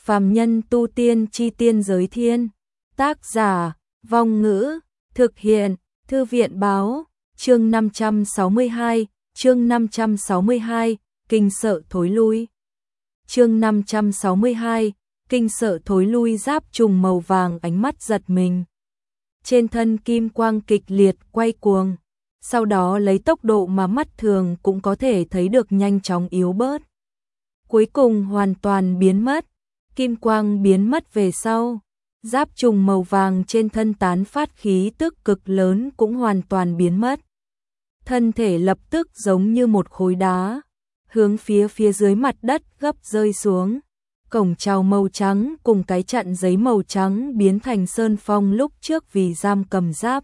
Phàm nhân tu tiên chi tiên giới thiên. Tác giả, Vong Ngữ, thực hiện, Thư viện báo, chương 562, chương 562, kinh sợ thối lui. Chương 562, kinh sợ thối lui. Giáp trùng màu vàng ánh mắt giật mình. Trên thân kim quang kịch liệt quay cuồng, sau đó lấy tốc độ mà mắt thường cũng có thể thấy được nhanh chóng yếu bớt. Cuối cùng hoàn toàn biến mất, kim quang biến mất về sau. Giáp trùng màu vàng trên thân tán phát khí tức cực lớn cũng hoàn toàn biến mất. Thân thể lập tức giống như một khối đá, hướng phía dưới mặt đất gấp rơi xuống. Cổng chào màu trắng cùng cái chặn giấy màu trắng biến thành sơn phong lúc trước vì giam cầm giáp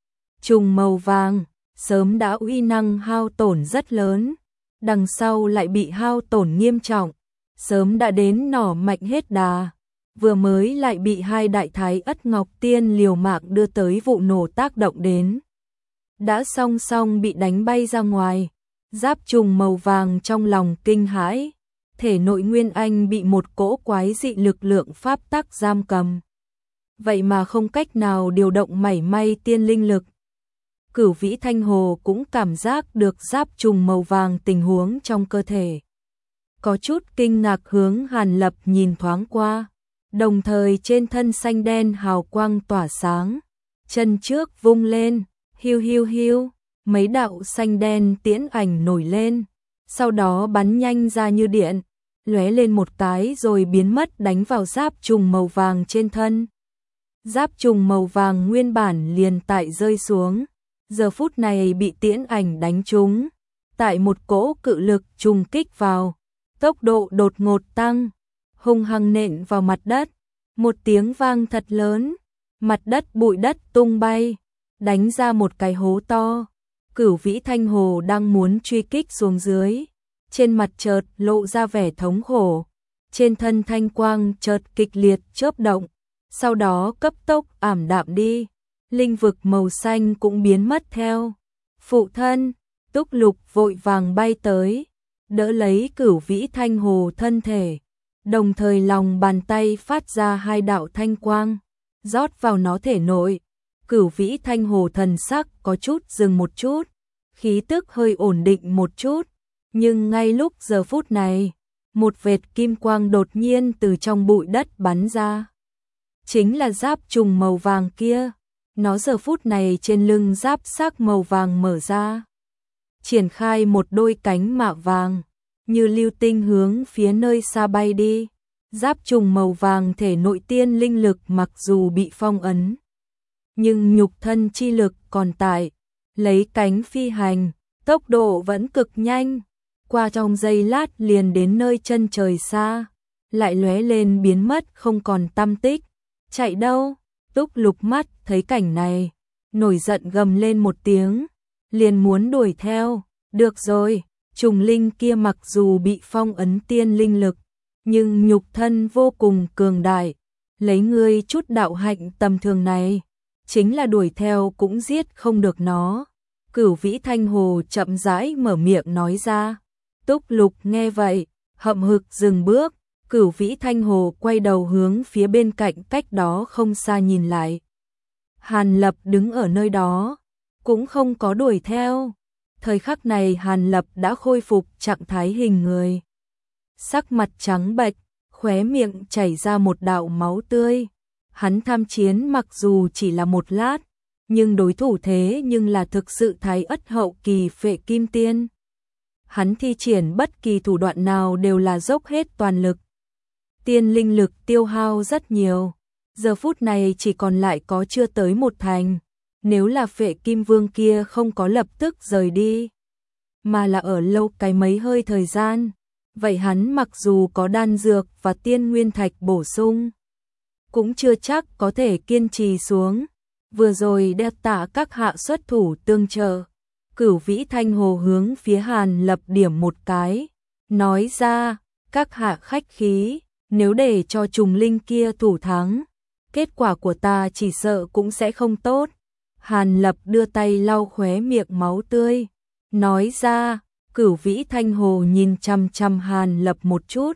trùng màu vàng, sớm đã uy năng hao tổn rất lớn, đằng sau lại bị hao tổn nghiêm trọng, sớm đã đến nỏ mạnh hết đà, vừa mới lại bị hai đại thái Ất Ngọc Tiên liều mạng đưa tới vụ nổ tác động đến. Đã song song bị đánh bay ra ngoài, giáp trùng màu vàng trong lòng kinh hãi, thể nội nguyên anh bị một cỗ quái dị lực lượng pháp tắc giam cầm. Vậy mà không cách nào điều động mảy may tiên linh lực. Cửu Vĩ Thanh Hồ cũng cảm giác được giáp trùng màu vàng tình huống trong cơ thể. Có chút kinh ngạc hướng Hàn Lập nhìn thoáng qua, đồng thời trên thân xanh đen hào quang tỏa sáng, chân trước vung lên, hiu hiu hiu, mấy đạo xanh đen tiễn ảnh nổi lên, sau đó bắn nhanh ra như điện, lóe lên một cái rồi biến mất đánh vào giáp trùng màu vàng trên thân. Giáp trùng màu vàng nguyên bản liền tại rơi xuống, giờ phút này bị tiễn ảnh đánh trúng, tại một cỗ cự lực trùng kích vào, tốc độ đột ngột tăng, hung hăng nện vào mặt đất, một tiếng vang thật lớn, mặt đất bụi đất tung bay, đánh ra một cái hố to. Cửu Vĩ Thanh Hồ đang muốn truy kích xuống dưới, trên mặt chợt lộ ra vẻ thống khổ, trên thân thanh quang chợt kịch liệt chớp động, sau đó cấp tốc ảm đạm đi, linh vực màu xanh cũng biến mất theo. Phụ thân, Túc Lục vội vàng bay tới, đỡ lấy Cửu Vĩ Thanh Hồ thân thể, đồng thời lòng bàn tay phát ra hai đạo thanh quang, rót vào nó thể nội. Cửu Vĩ Thanh Hồ thần sắc có chút dừng một chút, khí tức hơi ổn định một chút, nhưng ngay lúc giờ phút này, một vệt kim quang đột nhiên từ trong bụi đất bắn ra. Chính là giáp trùng màu vàng kia, nó giờ phút này trên lưng giáp xác màu vàng mở ra, triển khai một đôi cánh mạ vàng, như lưu tinh hướng phía nơi xa bay đi. Giáp trùng màu vàng thể nội tiên linh lực mặc dù bị phong ấn, nhưng nhục thân chi lực còn tại, lấy cánh phi hành, tốc độ vẫn cực nhanh, qua trong giây lát liền đến nơi chân trời xa, lại lóe lên biến mất không còn tăm tích. Chạy đâu? Túc Lục mắt thấy cảnh này, nổi giận gầm lên một tiếng, liền muốn đuổi theo. Được rồi, trùng linh kia mặc dù bị phong ấn tiên linh lực, nhưng nhục thân vô cùng cường đại, lấy ngươi chút đạo hạnh tầm thường này, chính là đuổi theo cũng giết không được nó. Cửu Vĩ Thanh Hồ chậm rãi mở miệng nói ra. Túc Lục nghe vậy, hậm hực dừng bước. Cửu Vĩ Thanh Hồ quay đầu hướng phía bên cạnh cách đó không xa nhìn lại. Hàn Lập đứng ở nơi đó, cũng không có đuổi theo. Thời khắc này Hàn Lập đã khôi phục trạng thái hình người. Sắc mặt trắng bệch, khóe miệng chảy ra một đạo máu tươi. Hắn tham chiến mặc dù chỉ là một lát, nhưng đối thủ thế nhưng là thực sự thái Ất hậu kỳ Phệ Kim Tiên. Hắn thi triển bất kỳ thủ đoạn nào đều là dốc hết toàn lực. Tiên linh lực tiêu hao rất nhiều, giờ phút này chỉ còn lại có chưa tới một thành. Nếu là Phệ Kim Vương kia không có lập tức rời đi, mà là ở lâu cái mấy hơi thời gian, vậy hắn mặc dù có đan dược và tiên nguyên thạch bổ sung, cũng chưa chắc có thể kiên trì xuống. Vừa rồi đe tạ các hạ xuất thủ tương trợ. Cửu Vĩ Thanh Hồ hướng phía Hàn Lập điểm một cái, nói ra, các hạ khách khí, nếu để cho trùng linh kia thủ thắng, kết quả của ta chỉ sợ cũng sẽ không tốt. Hàn Lập đưa tay lau khóe miệng máu tươi, nói ra. Cửu Vĩ Thanh Hồ nhìn chằm chằm Hàn Lập một chút,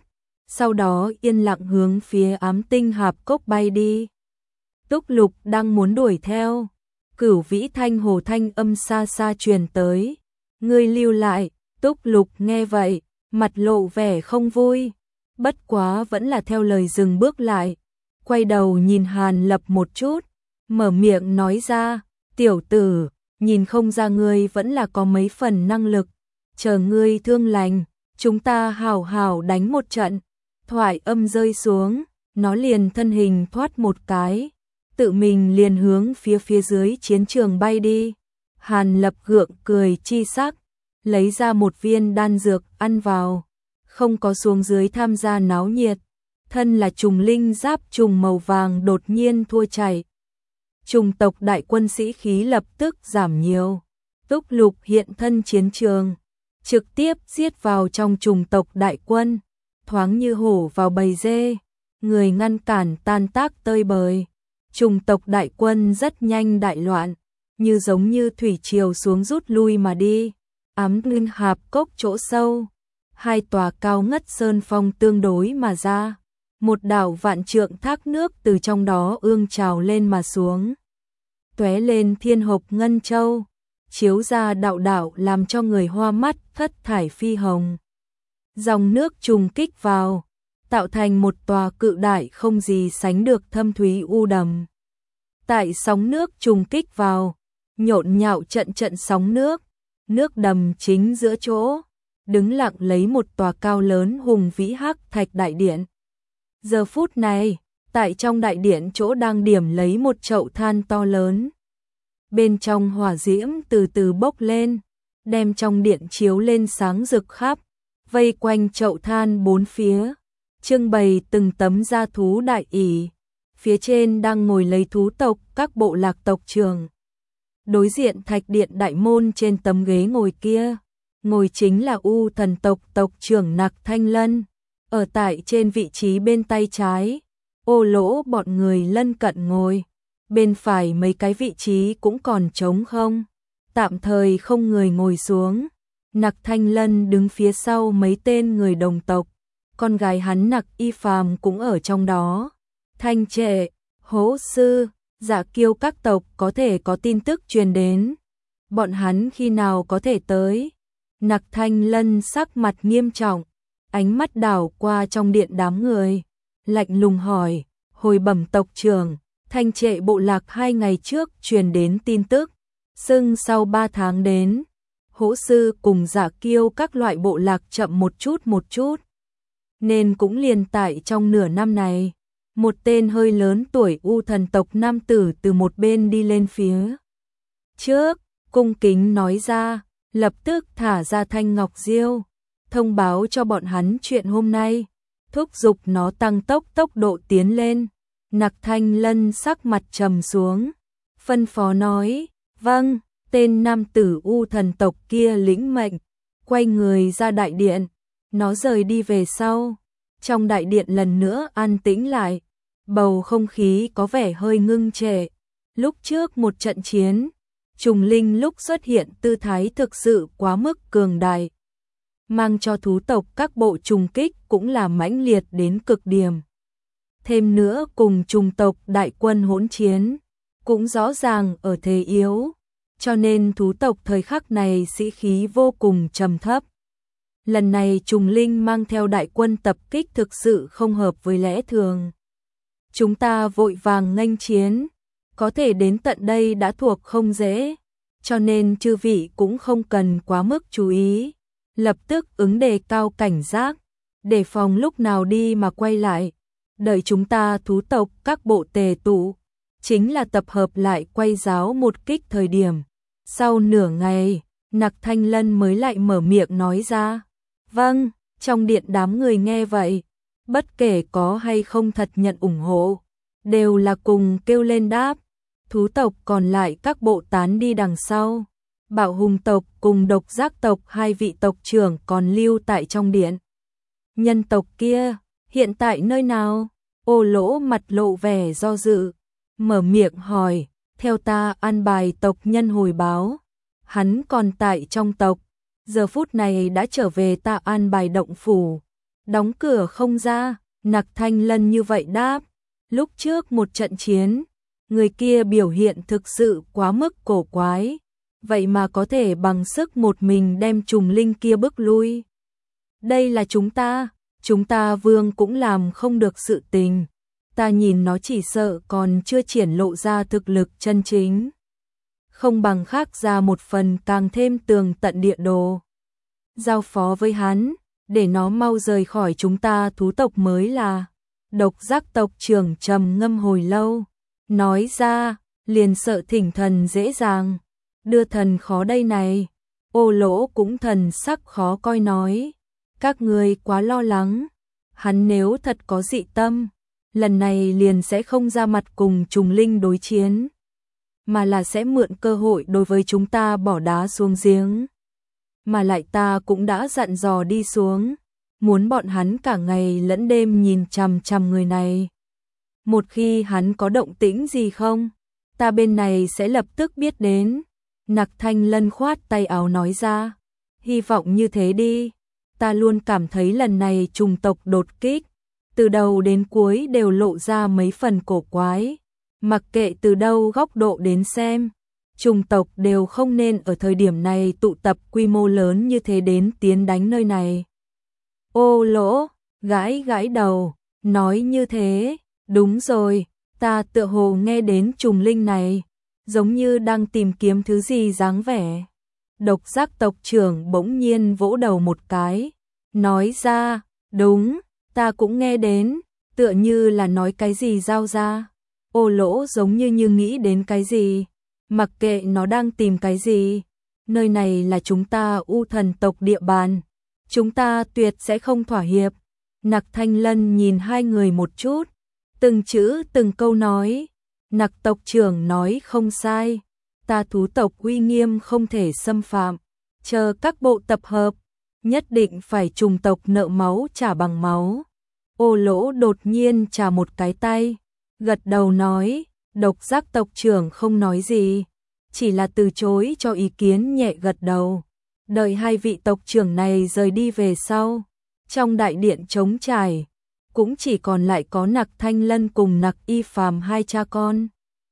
sau đó yên lặng hướng phía Ám Tinh Hạp Cốc bay đi. Túc Lục đang muốn đuổi theo, Cửu Vĩ Thanh Hồ thanh âm xa xa truyền tới, ngươi lưu lại. Túc Lục nghe vậy, mặt lộ vẻ không vui, bất quá vẫn là theo lời dừng bước lại, quay đầu nhìn Hàn Lập một chút, mở miệng nói ra, tiểu tử, nhìn không ra ngươi vẫn là có mấy phần năng lực, chờ ngươi thương lành, chúng ta hảo hảo đánh một trận. Thoại âm rơi xuống, nó liền thân hình thoát một cái, tự mình liền hướng phía dưới chiến trường bay đi. Hàn Lập gượng cười chi sắc, lấy ra một viên đan dược ăn vào, không có xuống dưới tham gia náo nhiệt. Thân là trùng linh giáp trùng màu vàng đột nhiên thua chạy. Trùng tộc đại quân sĩ khí lập tức giảm nhiều. Túc Lục hiện thân chiến trường, trực tiếp giết vào trong trùng tộc đại quân, thoáng như hổ vào bầy dê, người ngăn cản tan tác tơi bời. Trùng tộc đại quân rất nhanh đại loạn, như giống như thủy triều xuống rút lui mà đi. Ám Tinh Hạp Cốc chỗ sâu, hai tòa cao ngất sơn phong tương đối mà ra, một đạo vạn trượng thác nước từ trong đó ương trào lên mà xuống, tóe lên thiên hộc ngân châu, chiếu ra đạo đạo làm cho người hoa mắt thất thải phi hồng. Dòng nước trùng kích vào, tạo thành một tòa cự đại không gì sánh được thâm thúy u đầm. Tại sóng nước trùng kích vào, nhộn nhạo trận trận sóng nước, nước đầm chính giữa chỗ, đứng lặng lấy một tòa cao lớn hùng vĩ hắc thạch đại điện. Giờ phút này, tại trong đại điện chỗ đang điểm lấy một chậu than to lớn. Bên trong hỏa diễm từ từ bốc lên, đem trong điện chiếu lên sáng rực khắp, vây quanh chậu than bốn phía, trưng bày từng tấm da thú đại ỷ, phía trên đang ngồi lấy thú tộc các bộ lạc tộc trưởng. Đối diện thạch điện đại môn trên tấm ghế ngồi kia, ngồi chính là U Thần tộc tộc trưởng Nặc Thanh Lân, ở tại trên vị trí bên tay trái, Ô Lỗ bọn người lân cận ngồi, bên phải mấy cái vị trí cũng còn trống không, tạm thời không người ngồi xuống. Nặc Thanh Lân đứng phía sau mấy tên người đồng tộc, con gái hắn Nặc Y Phàm cũng ở trong đó. Thanh Trệ, Hỗ Sư, Dạ Kiêu các tộc có thể có tin tức truyền đến, bọn hắn khi nào có thể tới? Nặc Thanh Lân sắc mặt nghiêm trọng, ánh mắt đảo qua trong điện đám người, lạnh lùng hỏi, hồi bẩm tộc trưởng, Thanh Trệ bộ lạc 2 ngày trước truyền đến tin tức, xưng sau 3 tháng đến. Hỗ Sư cùng Dạ Kiêu các loại bộ lạc chậm một chút, nên cũng liền tại trong nửa năm này, một tên hơi lớn tuổi U Thần tộc nam tử từ một bên đi lên phía trước, cung kính nói ra, lập tức thả ra thanh ngọc diêu, thông báo cho bọn hắn chuyện hôm nay, thúc giục nó tăng tốc độ tiến lên. Nặc Thanh Lân sắc mặt trầm xuống, phân phó nói, vâng. Tên nam tử U Thần tộc kia lĩnh mệnh, quay người ra đại điện, nó rời đi về sau. Trong đại điện lần nữa an tĩnh lại, bầu không khí có vẻ hơi ngưng trệ. Lúc trước một trận chiến, trùng linh lúc xuất hiện tư thái thực sự quá mức cường đại, mang cho thú tộc các bộ trùng kích cũng là mãnh liệt đến cực điểm. Thêm nữa cùng trùng tộc đại quân hỗn chiến, cũng rõ ràng ở thế yếu, cho nên thú tộc thời khắc này sĩ khí vô cùng trầm thấp. Lần này trùng linh mang theo đại quân tập kích thực sự không hợp với lẽ thường. Chúng ta vội vàng nghênh chiến, có thể đến tận đây đã thuộc không dễ, cho nên chư vị cũng không cần quá mức chú ý, lập tức ứng đề cao cảnh giác, đề phòng lúc nào đi mà quay lại. Đợi chúng ta thú tộc các bộ tề tụ, chính là tập hợp lại quay giáo một kích thời điểm. Sau nửa ngày, Nặc Thanh Lân mới lại mở miệng nói ra, vâng. Trong điện đám người nghe vậy, bất kể có hay không thật nhận ủng hộ, đều là cùng kêu lên đáp. Thú tộc còn lại các bộ tán đi đằng sau, Bạo Hùng tộc cùng Độc Giác tộc 2 vị tộc trưởng còn lưu tại trong điện. Nhân tộc kia, hiện tại nơi nào? Ô Lỗ mặt lộ vẻ do dự, mở miệng hỏi, theo ta an bài tộc nhân hồi báo, hắn còn tại trong tộc, giờ phút này đã trở về ta an bài động phủ, đóng cửa không ra, Nặc Thanh Lân như vậy đáp. Lúc trước một trận chiến, người kia biểu hiện thực sự quá mức cổ quái, vậy mà có thể bằng sức một mình đem trùng linh kia bước lui. Đây là chúng ta vương cũng làm không được sự tình. Ta nhìn nó chỉ sợ còn chưa triển lộ ra thực lực chân chính. Không bằng khác ra một phần càng thêm tường tận địa đồ. Giao phó với hắn, để nó mau rời khỏi chúng ta thú tộc mới là. Độc giác tộc trưởng trầm ngâm hồi lâu, nói ra, liền sợ thỉnh thần dễ dàng, đưa thần khó đây này. Ô Lỗ cũng thần sắc khó coi nói, các ngươi quá lo lắng, hắn nếu thật có dị tâm, lần này liền sẽ không ra mặt cùng trùng linh đối chiến, mà là sẽ mượn cơ hội đối với chúng ta bỏ đá xuống giếng. Mà lại ta cũng đã dặn dò đi xuống, muốn bọn hắn cả ngày lẫn đêm nhìn chằm chằm người này. Một khi hắn có động tĩnh gì không, ta bên này sẽ lập tức biết đến. Nặc Thanh Lân khoát tay áo nói ra, hy vọng như thế đi. Ta luôn cảm thấy lần này trùng tộc đột kích, từ đầu đến cuối đều lộ ra mấy phần cổ quái. Mặc kệ từ đâu góc độ đến xem, trùng tộc đều không nên ở thời điểm này tụ tập quy mô lớn như thế đến tiến đánh nơi này. Ô Lỗ gãi gãi đầu, nói như thế, đúng rồi, ta tựa hồ nghe đến trùng linh này, giống như đang tìm kiếm thứ gì dáng vẻ. Độc giác tộc trưởng bỗng nhiên vỗ đầu một cái, nói ra, đúng, ta cũng nghe đến, tựa như là nói cái gì giao ra. Ô Lỗ giống như nghĩ đến cái gì, mặc kệ nó đang tìm cái gì, nơi này là chúng ta U Thần tộc địa bàn, chúng ta tuyệt sẽ không thỏa hiệp. Nặc Thanh Lân nhìn hai người một chút, từng chữ từng câu nói, Nặc tộc trưởng nói không sai, ta thú tộc uy nghiêm không thể xâm phạm, chờ các bộ tập hợp, nhất định phải trùng tộc nợ máu trả bằng máu. Ô Lỗ đột nhiên chà một cái tay, gật đầu nói, độc giác tộc trưởng không nói gì, chỉ là từ chối cho ý kiến nhẹ gật đầu. Đợi hai vị tộc trưởng này rời đi về sau, trong đại điện trống trải, cũng chỉ còn lại có Nặc Thanh Lân cùng Nặc Y Phàm hai cha con.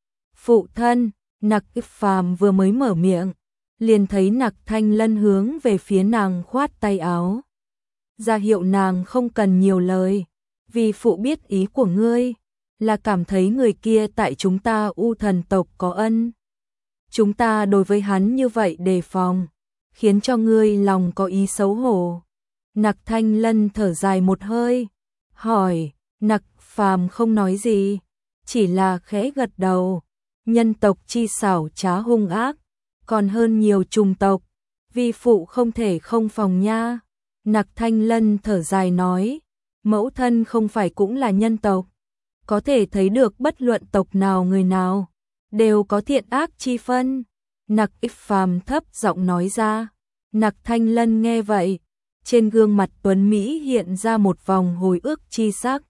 Phụ thân, Nặc Y Phàm vừa mới mở miệng, liền thấy Nặc Thanh Lân hướng về phía nàng khoát tay áo, ra hiệu nàng không cần nhiều lời, vì phụ biết ý của ngươi, là cảm thấy người kia tại chúng ta U Thần tộc có ân. Chúng ta đối với hắn như vậy đề phòng, khiến cho ngươi lòng có ý xấu hổ. Nặc Thanh Lân thở dài một hơi, hỏi, Nặc Phàm không nói gì, chỉ là khẽ gật đầu. Nhân tộc chi xảo trá hung ác, còn hơn nhiều trùng tộc, vi phụ không thể không phòng nha. Nặc Thanh Lân thở dài nói, mẫu thân không phải cũng là nhân tộc, có thể thấy được bất luận tộc nào người nào, đều có thiện ác chi phân. Nặc Y Phàm thấp giọng nói ra. Nặc Thanh Lân nghe vậy, trên gương mặt tuấn Mỹ hiện ra một vòng hồi ức chi sắc.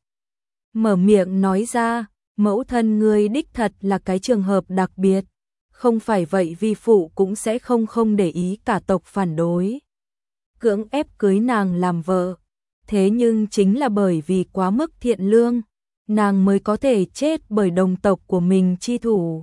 Mở miệng nói ra, mẫu thân ngươi đích thật là cái trường hợp đặc biệt, không phải vậy vi phụ cũng sẽ không để ý cả tộc phản đối, cưỡng ép cưới nàng làm vợ. Thế nhưng chính là bởi vì quá mức thiện lương, nàng mới có thể chết bởi đồng tộc của mình chi thủ.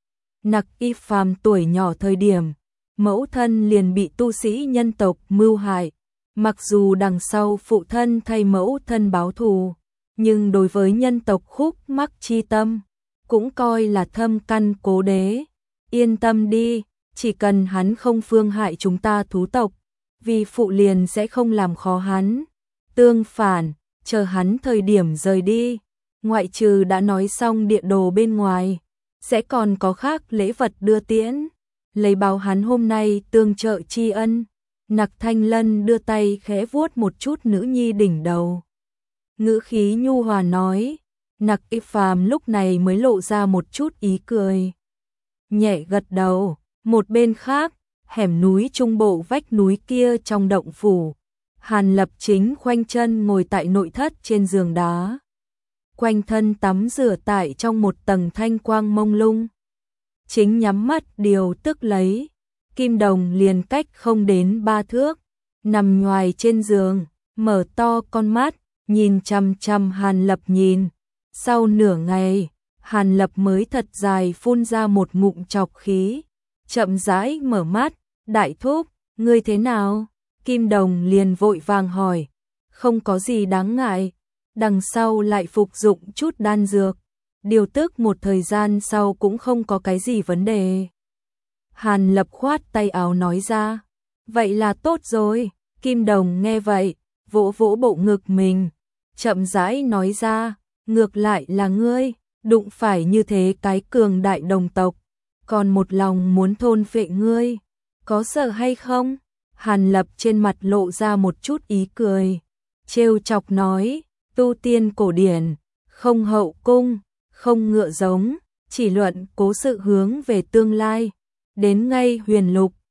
Nặc Y Phàm tuổi nhỏ thời điểm, mẫu thân liền bị tu sĩ nhân tộc mưu hại, mặc dù đằng sau phụ thân thay mẫu thân báo thù, nhưng đối với nhân tộc khúc mắc chi tâm, cũng coi là thâm căn cố đế. Yên tâm đi, chỉ cần hắn không phương hại chúng ta thú tộc, vì phụ liền sẽ không làm khó hắn. Tương phản, chờ hắn thời điểm rời đi, ngoại trừ đã nói xong địa đồ bên ngoài, sẽ còn có khác lễ vật đưa tiễn, lấy báo hắn hôm nay tương trợ tri ân. Nặc Thanh Lân đưa tay khẽ vuốt một chút nữ nhi đỉnh đầu, ngữ khí nhu hòa nói. Nặc Y Phàm lúc này mới lộ ra một chút ý cười, nhẹ gật đầu. Một bên khác, hẻm núi trung bộ vách núi kia trong động phủ, Hàn Lập chính khoanh chân ngồi tại nội thất trên giường đá, quanh thân tắm rửa tại trong một tầng thanh quang mông lung, chính nhắm mắt điều tức lấy. Kim Đồng liền cách không đến 3 thước, nằm nhoài trên giường, mở to con mắt, nhìn chằm chằm Hàn Lập nhìn. Sau nửa ngày, Hàn Lập mới thật dài phun ra một ngụm trọc khí, chậm rãi mở mắt, đại thúc, ngươi thế nào? Kim Đồng liền vội vàng hỏi, không có gì đáng ngại, đằng sau lại phục dụng chút đan dược, điều tức một thời gian sau cũng không có cái gì vấn đề. Hàn Lập khoát tay áo nói ra, vậy là tốt rồi. Kim Đồng nghe vậy, vỗ vỗ bộ ngực mình, chậm rãi nói ra, ngược lại là ngươi, đụng phải như thế cái cường đại đồng tộc, còn một lòng muốn thôn phệ ngươi, có sợ hay không? Hàn Lập trên mặt lộ ra một chút ý cười, trêu chọc nói, tu tiên cổ điển, không hậu cung, không ngựa giống, chỉ luận cố sự hướng về tương lai, đến ngay huyền lục,